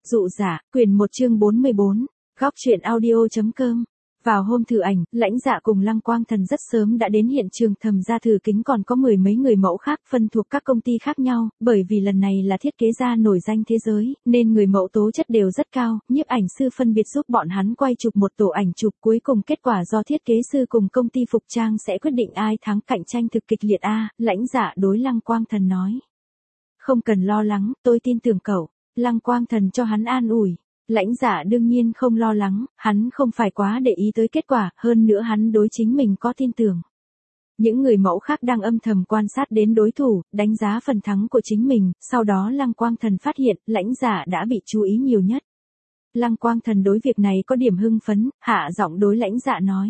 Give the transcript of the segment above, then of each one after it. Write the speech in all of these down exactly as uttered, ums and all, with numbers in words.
Dụ giả, quyền một chương bốn mươi bốn, góc truyện audio.com. Vào hôm thử ảnh, Lãnh Dạ cùng Lăng Quang Thần rất sớm đã đến hiện trường thẩm gia thử kính, còn có mười mấy người mẫu khác phân thuộc các công ty khác nhau, bởi vì lần này là thiết kế gia nổi danh thế giới, nên người mẫu tố chất đều rất cao, nhiếp ảnh sư phân biệt giúp bọn hắn quay chụp một tổ ảnh chụp, cuối cùng kết quả do thiết kế sư cùng công ty phục trang sẽ quyết định ai thắng, cạnh tranh thực kịch liệt a. Lãnh Dạ đối Lăng Quang Thần nói. Không cần lo lắng, tôi tin tưởng cậu. Lăng Quang Thần cho hắn an ủi. Lãnh Dạ đương nhiên không lo lắng, hắn không phải quá để ý tới kết quả, hơn nữa hắn đối chính mình có tin tưởng. Những người mẫu khác đang âm thầm quan sát đến đối thủ, đánh giá phần thắng của chính mình, sau đó Lăng Quang Thần phát hiện, Lãnh Dạ đã bị chú ý nhiều nhất. Lăng Quang Thần đối việc này có điểm hưng phấn, hạ giọng đối Lãnh Dạ nói.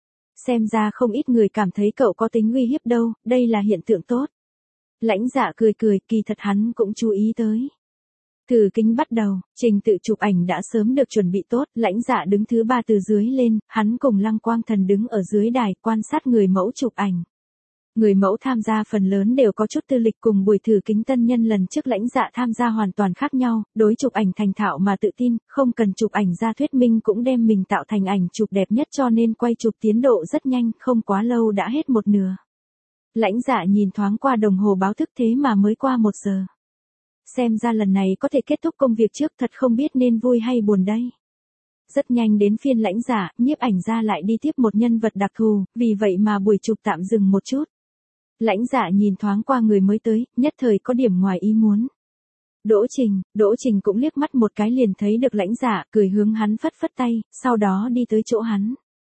Xem ra không ít người cảm thấy cậu có tính uy hiếp đâu, đây là hiện tượng tốt. Lãnh Dạ cười cười, kỳ thật hắn cũng chú ý tới. Thử kính bắt đầu, trình tự chụp ảnh đã sớm được chuẩn bị tốt, Lãnh Dạ đứng thứ ba từ dưới lên, hắn cùng Lăng Quang Thần đứng ở dưới đài quan sát người mẫu chụp ảnh. Người mẫu tham gia phần lớn đều có chút tư lịch, cùng buổi thử kính tân nhân lần trước Lãnh Dạ tham gia hoàn toàn khác nhau, đối chụp ảnh thành thạo mà tự tin, không cần chụp ảnh ra thuyết minh cũng đem mình tạo thành ảnh chụp đẹp nhất, cho nên quay chụp tiến độ rất nhanh, không quá lâu đã hết một nửa. Lãnh Dạ nhìn thoáng qua đồng hồ báo thức, thế mà mới qua một giờ. Xem ra lần này có thể kết thúc công việc trước, thật không biết nên vui hay buồn đây. Rất nhanh đến phiên Lãnh Dạ, nhiếp ảnh ra lại đi tiếp một nhân vật đặc thù, vì vậy mà buổi chụp tạm dừng một chút. Lãnh Dạ nhìn thoáng qua người mới tới, nhất thời có điểm ngoài ý muốn. Đỗ Trình, Đỗ Trình cũng liếc mắt một cái liền thấy được Lãnh Dạ, cười hướng hắn phất phất tay, sau đó đi tới chỗ hắn.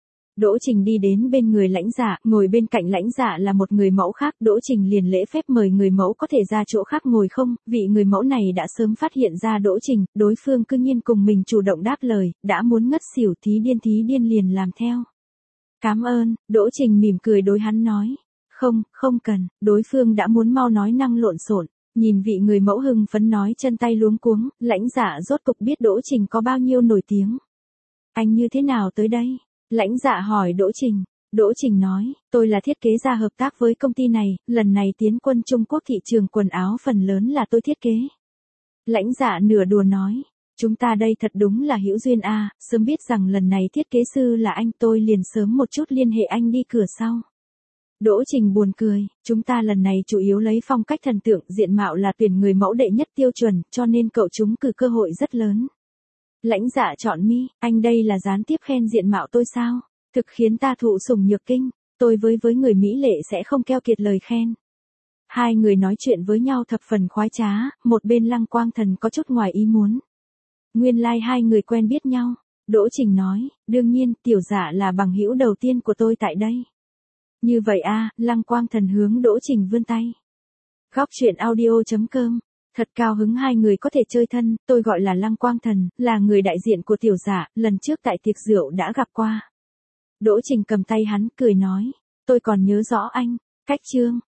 Đỗ Trình đi đến bên người Lãnh Dạ, ngồi bên cạnh Lãnh Dạ là một người mẫu khác, Đỗ Trình liền lễ phép mời người mẫu có thể ra chỗ khác ngồi không, vị người mẫu này đã sớm phát hiện ra Đỗ Trình, đối phương cư nhiên cùng mình chủ động đáp lời, đã muốn ngất xỉu, thí điên thí điên liền làm theo. Cảm ơn, Đỗ Trình mỉm cười đối hắn nói. Không, không cần, đối phương đã muốn mau nói năng lộn xộn. Nhìn vị người mẫu hưng phấn nói chân tay luống cuống, Lãnh Dạ rốt cục biết Đỗ Trình có bao nhiêu nổi tiếng. Anh như thế nào tới đây? Lãnh Dạ hỏi Đỗ Trình. Đỗ Trình nói, tôi là thiết kế gia hợp tác với công ty này, lần này tiến quân Trung Quốc thị trường quần áo phần lớn là tôi thiết kế. Lãnh Dạ nửa đùa nói, chúng ta đây thật đúng là hữu duyên a, sớm biết rằng lần này thiết kế sư là anh tôi liền sớm một chút liên hệ anh đi cửa sau. Đỗ Trình buồn cười, chúng ta lần này chủ yếu lấy phong cách thần tượng, diện mạo là tuyển người mẫu đệ nhất tiêu chuẩn, cho nên cậu trúng cử cơ hội rất lớn. Lãnh Dạ chọn mi, anh đây là gián tiếp khen diện mạo tôi sao? Thực khiến ta thụ sủng nhược kinh, tôi với với người mỹ lệ sẽ không keo kiệt lời khen. Hai người nói chuyện với nhau thập phần khoái trá, một bên Lăng Quang Thần có chút ngoài ý muốn. Nguyên lai like hai người quen biết nhau. Đỗ Trình nói, đương nhiên, tiểu Dạ là bằng hữu đầu tiên của tôi tại đây. Như vậy a, Lăng Quang Thần hướng Đỗ Trình vươn tay. Góc truyện audio.com. Thật cao hứng hai người có thể chơi thân, tôi gọi là Lăng Quang Thần, là người đại diện của tiểu Dạ, lần trước tại tiệc rượu đã gặp qua. Đỗ Trình cầm tay hắn, cười nói, tôi còn nhớ rõ anh, cách chương.